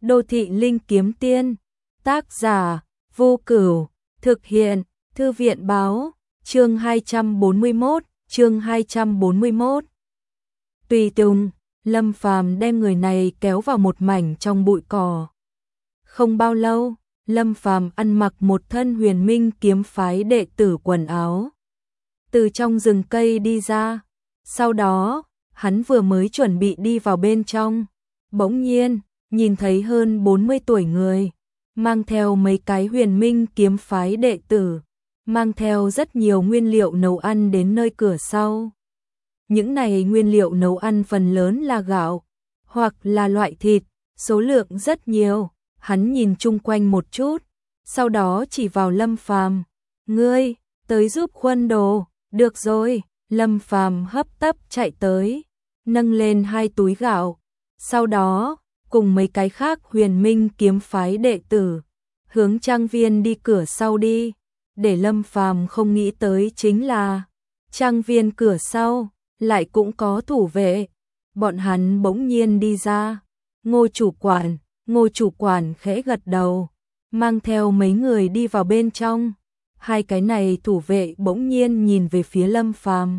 Đô thị linh kiếm tiên. Tác giả Vô Cửu. Thực hiện Thư viện báo. Chương 241. Tùy tùng. Lâm Phàm đem người này kéo vào một mảnh trong bụi cỏ. Không bao lâu, Lâm Phàm ăn mặc một thân Huyền Minh kiếm phái đệ tử quần áo, từ trong rừng cây đi ra. Sau đó, hắn vừa mới chuẩn bị đi vào bên trong, bỗng nhiên nhìn thấy hơn 40 tuổi người, mang theo mấy cái Huyền Minh kiếm phái đệ tử, mang theo rất nhiều nguyên liệu nấu ăn đến nơi cửa sau. Những này nguyên liệu nấu ăn phần lớn là gạo, hoặc là loại thịt, số lượng rất nhiều. Hắn nhìn chung quanh một chút, sau đó chỉ vào Lâm Phàm, "Ngươi, tới giúp khuân đồ." "Được rồi." Lâm Phàm hấp tấp chạy tới, nâng lên 2 túi gạo, sau đó cùng mấy cái khác Huyền Minh kiếm phái đệ tử hướng trang viên đi cửa sau đi. Để Lâm Phàm không nghĩ tới chính là trang viên cửa sau lại cũng có thủ vệ. Bọn hắn bỗng nhiên đi ra. Ngô chủ quản khẽ gật đầu, mang theo mấy người đi vào bên trong. Hai cái này thủ vệ bỗng nhiên nhìn về phía Lâm Phàm,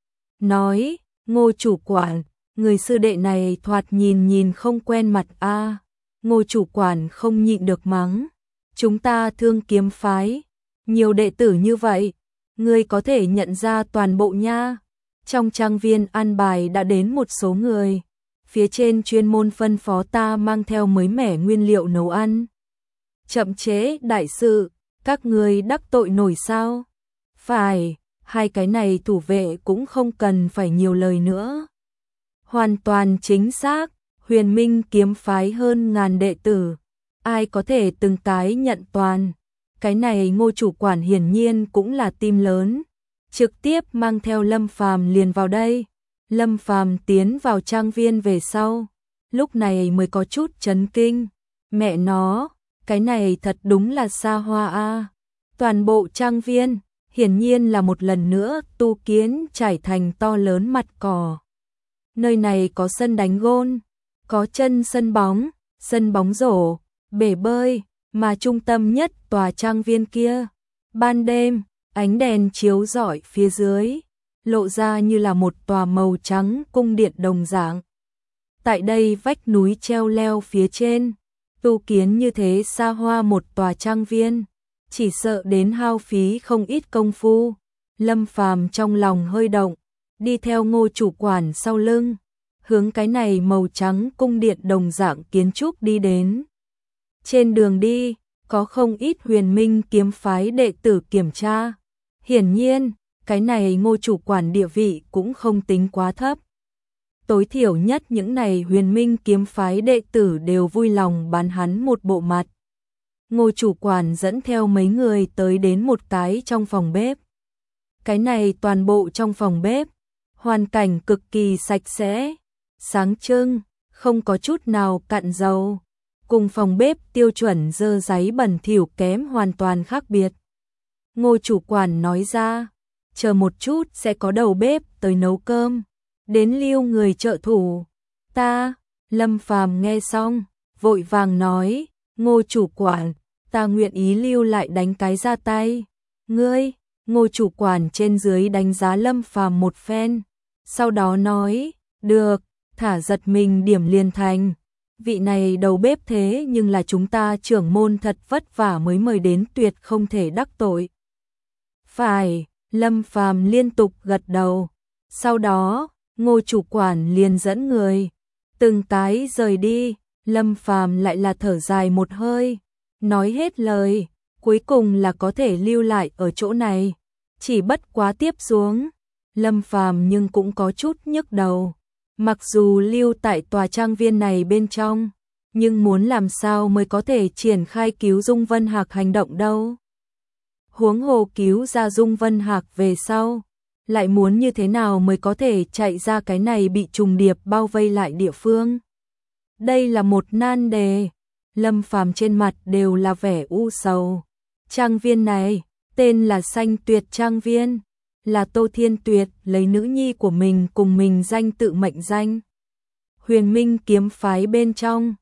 nói: "Ngô chủ quản, người sư đệ này thoạt nhìn không quen mặt a." Ngô chủ quản không nhịn được mắng: "Chúng ta Thương kiếm phái, nhiều đệ tử như vậy, ngươi có thể nhận ra toàn bộ nha." Trong trang viên an bài đã đến một số người, phía trên chuyên môn phân phó ta mang theo mới mẻ nguyên liệu nấu ăn. "Chậm chế đại sự, các ngươi đắc tội nổi sao?" "Phải." Hai cái này thủ vệ cũng không cần phải nhiều lời nữa. Hoàn toàn chính xác, Huyền Minh kiếm phái hơn ngàn đệ tử, ai có thể từng cái nhận toàn. Cái này Ngô chủ quản hiển nhiên cũng là tim lớn, trực tiếp mang theo Lâm Phàm liền vào đây. Lâm Phàm tiến vào trang viên về sau, lúc này mới có chút chấn kinh. Mẹ nó, cái này thật đúng là xa hoa a. Toàn bộ trang viên hiển nhiên là một lần nữa tu kiến trải thành to lớn mặt cỏ. Nơi này có sân đánh gôn, có sân bóng rổ, bể bơi, mà trung tâm nhất tòa trang viên kia, ban đêm, ánh đèn chiếu rọi phía dưới, lộ ra như là một tòa màu trắng cung điện đồng dạng. Tại đây vách núi treo leo phía trên, tu kiến như thế xa hoa một tòa trang viên, chỉ sợ đến hao phí không ít công phu. Lâm Phàm trong lòng hơi động, đi theo Ngô chủ quản sau lưng, hướng cái này màu trắng cung điện đồng dạng kiến trúc đi đến. Trên đường đi, có không ít Huyền Minh kiếm phái đệ tử kiểm tra. Hiển nhiên, cái này Ngô chủ quản địa vị cũng không tính quá thấp. Tối thiểu nhất những này Huyền Minh kiếm phái đệ tử đều vui lòng bán hắn một bộ mặt. Ngô chủ quản dẫn theo mấy người tới đến một cái trong phòng bếp. Cái này toàn bộ trong phòng bếp, hoàn cảnh cực kỳ sạch sẽ, sáng trưng, không có chút nào cặn dầu, cùng phòng bếp tiêu chuẩn dơ dáy bẩn thỉu kém hoàn toàn khác biệt. Ngô chủ quản nói ra: "Chờ một chút sẽ có đầu bếp tới nấu cơm, đến lưu người trợ thủ." "Ta." Lâm Phàm nghe xong, vội vàng nói: "Ngô chủ quản, ta nguyện ý lưu lại đánh cái ra tay." "Ngươi?" Ngô chủ quản trên dưới đánh giá Lâm Phàm một phen, sau đó nói: "Được, thả giật mình điểm liền thành. Vị này đầu bếp thế nhưng là chúng ta trưởng môn thật vất vả mới mời đến, tuyệt không thể đắc tội." "Phải." Lâm Phàm liên tục gật đầu. Sau đó, Ngô chủ quản liền dẫn người từng cái rời đi. Lâm Phàm lại là thở dài một hơi, nói hết lời, cuối cùng là có thể lưu lại ở chỗ này. Chỉ bất quá tiếp xuống, Lâm Phàm nhưng cũng có chút nhức đầu. Mặc dù lưu tại tòa trang viên này bên trong, nhưng muốn làm sao mới có thể triển khai cứu Dung Vân Hạc hành động đâu. Huống hồ cứu ra Dung Vân Hạc về sau, lại muốn như thế nào mới có thể chạy ra cái này bị trùng điệp bao vây lại địa phương. Đây là một nan đề. Lâm Phàm trên mặt đều là vẻ u sầu. Trang viên này, tên là Xanh Tuyệt Trang Viên, là Tô Thiên Tuyệt lấy nữ nhi của mình cùng mình danh tự mệnh danh. Huyền Minh kiếm phái bên trong,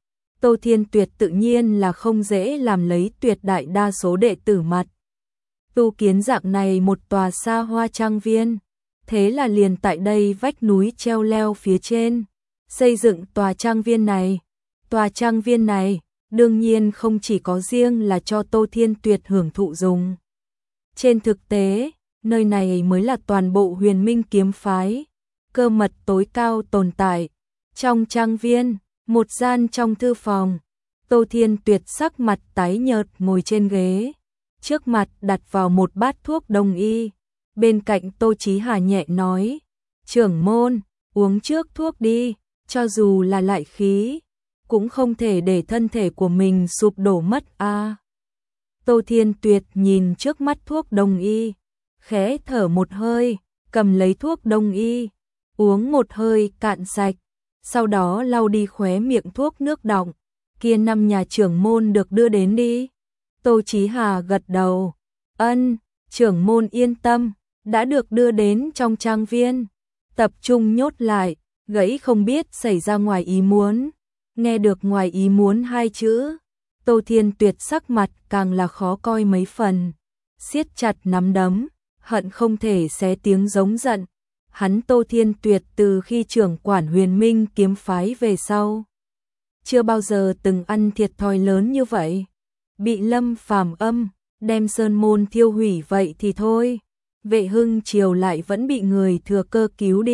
Tô Thiên Tuyệt tự nhiên là không dễ làm lấy tuyệt đại đa số đệ tử mặt. Tu kiến dạng này một tòa xa hoa trang viên, thế là liền tại đây vách núi treo leo phía trên, xây dựng tòa trang viên này. Tòa trang viên này, đương nhiên không chỉ có riêng là cho Tô Thiên Tuyệt hưởng thụ dùng. Trên thực tế, nơi này mới là toàn bộ Huyền Minh kiếm phái, cơ mật tối cao tồn tại. Trong trang viên, một gian trong thư phòng, Tô Thiên Tuyệt sắc mặt tái nhợt ngồi trên ghế, trước mặt đặt vào một bát thuốc đông y. Bên cạnh Tô Chí Hà nhẹ nói, trưởng môn, uống trước thuốc đi, cho dù là lại khí, cũng không thể để thân thể của mình sụp đổ mất a. Tô Thiên Tuyệt nhìn trước mắt thuốc đông y, khẽ thở một hơi, cầm lấy thuốc đông y, uống một hơi cạn sạch, sau đó lau đi khóe miệng thuốc nước đọng. Kia 5 nhà trưởng môn được đưa đến đi. Tô Chí Hà gật đầu, ân, trưởng môn yên tâm, đã được đưa đến trong trang viên, tập trung nhốt lại, gãy không biết xảy ra ngoài ý muốn. Nghe được ngoài ý muốn 2 chữ, Tô Thiên Tuyệt sắc mặt càng là khó coi mấy phần, siết chặt nắm đấm, hận không thể xé tiếng giống giận. Hắn Tô Thiên Tuyệt từ khi trưởng quản Huyền Minh kiếm phái về sau, chưa bao giờ từng ăn thiệt thòi lớn như vậy. Bị Lâm Phàm âm, đem sơn môn thiêu hủy vậy thì thôi. Vệ Hưng Triều lại vẫn bị người thừa cơ cứu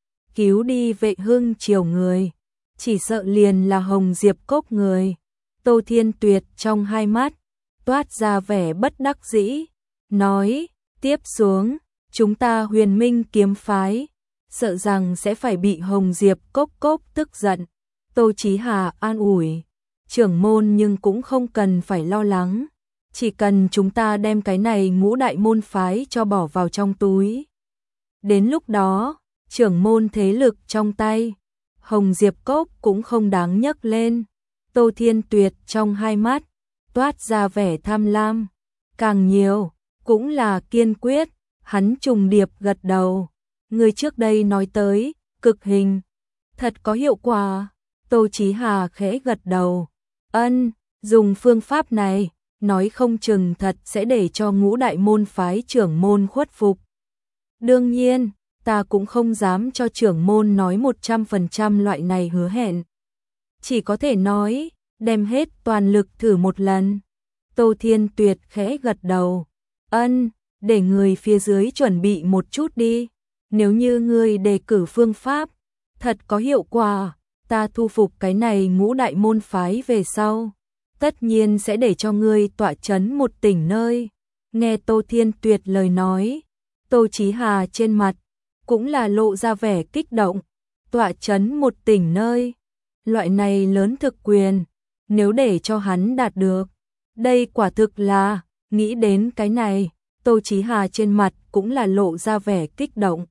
đi Vệ Hưng Triều người. Chỉ sợ liền là Hồng Diệp Cốc người. Tô Thiên Tuyệt trong hai mắt, toát ra vẻ bất đắc dĩ, nói, tiếp xuống, chúng ta Huyền Minh kiếm phái, sợ rằng sẽ phải bị Hồng Diệp Cốc tức giận. Tô Chí Hà an ủi, trưởng môn nhưng cũng không cần phải lo lắng, chỉ cần chúng ta đem cái này ngũ đại môn phái cho bỏ vào trong túi. Đến lúc đó, trưởng môn thế lực trong tay, Hồng Diệp Cốc cũng không đáng nhắc lên. Tô Thiên Tuyệt trong hai mắt, toát ra vẻ tham lam, càng nhiều, cũng là kiên quyết. Hắn trùng điệp gật đầu, người trước đây nói tới, cực hình, thật có hiệu quả. Tô Chí Hà khẽ gật đầu, ân, dùng phương pháp này, nói không chừng thật sẽ để cho ngũ đại môn phái trưởng môn khuất phục. Đương nhiên, ta cũng không dám cho trưởng môn nói 100% loại này hứa hẹn. Chỉ có thể nói, đem hết toàn lực thử một lần. Tô Thiên Tuyệt khẽ gật đầu, ân, để người phía dưới chuẩn bị một chút đi. Nếu như ngươi đề cử phương pháp, thật có hiệu quả, ta thu phục cái này ngũ đại môn phái về sau, tất nhiên sẽ để cho ngươi tọa chấn một tỉnh nơi. Nghe Tô Thiên Tuyệt lời nói, Tô Chí Hà trên mặt cũng là lộ ra vẻ kích động, tọa chấn một tỉnh nơi. Loại này lớn thực quyền, nếu để cho hắn đạt được, đây quả thực là, nghĩ đến cái này, Tô Chí Hà trên mặt cũng là lộ ra vẻ kích động.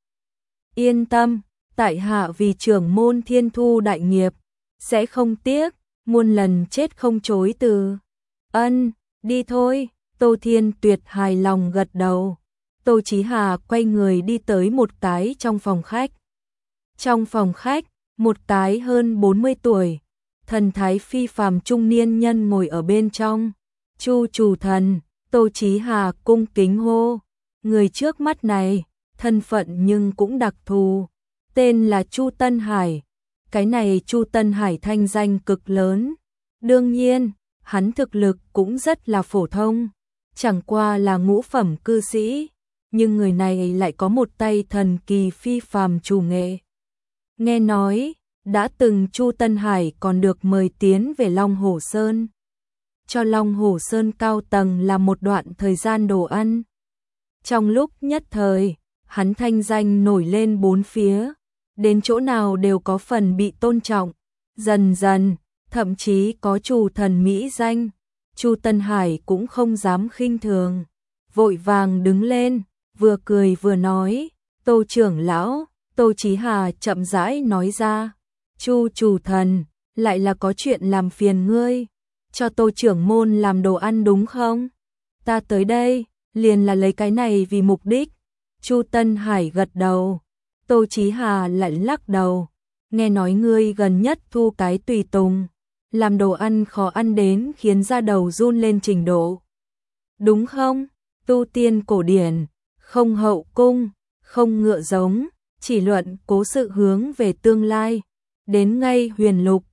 Yên tâm, tại hạ vì trưởng môn thiên thu đại nghiệp, sẽ không tiếc, muôn lần chết không chối từ. Ân, đi thôi. Tô Thiên Tuyệt hài lòng gật đầu. Tô Chí Hà quay người đi tới một cái trong phòng khách. Trong phòng khách, một cái hơn 40 tuổi, thần thái phi phàm trung niên nhân ngồi ở bên trong. Chu chủ thần, Tô Chí Hà cung kính hô. Người trước mắt này, thân phận nhưng cũng đặc thù, tên là Chu Tân Hải. Cái này Chu Tân Hải thanh danh cực lớn. Đương nhiên, hắn thực lực cũng rất là phổ thông, chẳng qua là ngũ phẩm cư sĩ, nhưng người này lại có một tay thần kỳ phi phàm chủ nghệ. Nghe nói, đã từng Chu Tân Hải còn được mời tiến về Long Hổ Sơn, cho Long Hổ Sơn cao tầng là một đoạn thời gian đồ ăn. Trong lúc nhất thời, hắn thanh danh nổi lên bốn phía, đến chỗ nào đều có phần bị tôn trọng. Dần dần, thậm chí có chủ thần mỹ danh, Chu Tân Hải cũng không dám khinh thường, vội vàng đứng lên, vừa cười vừa nói, Tô trưởng lão. Tô Chí Hà chậm rãi nói ra, Chu chủ thần, lại là có chuyện làm phiền ngươi, cho Tô trưởng môn làm đồ ăn đúng không? Ta tới đây, liền là lấy cái này vì mục đích. Chu Tân Hải gật đầu. Tô Chí Hà lại lắc đầu, nghe nói ngươi gần nhất thu cái tùy tùng, làm đồ ăn khó ăn đến khiến da đầu run lên trình độ. Đúng không? Tu tiên cổ điển, không hậu cung, không ngựa giống, chỉ luận cố sự hướng về tương lai. Đến ngay huyền lục,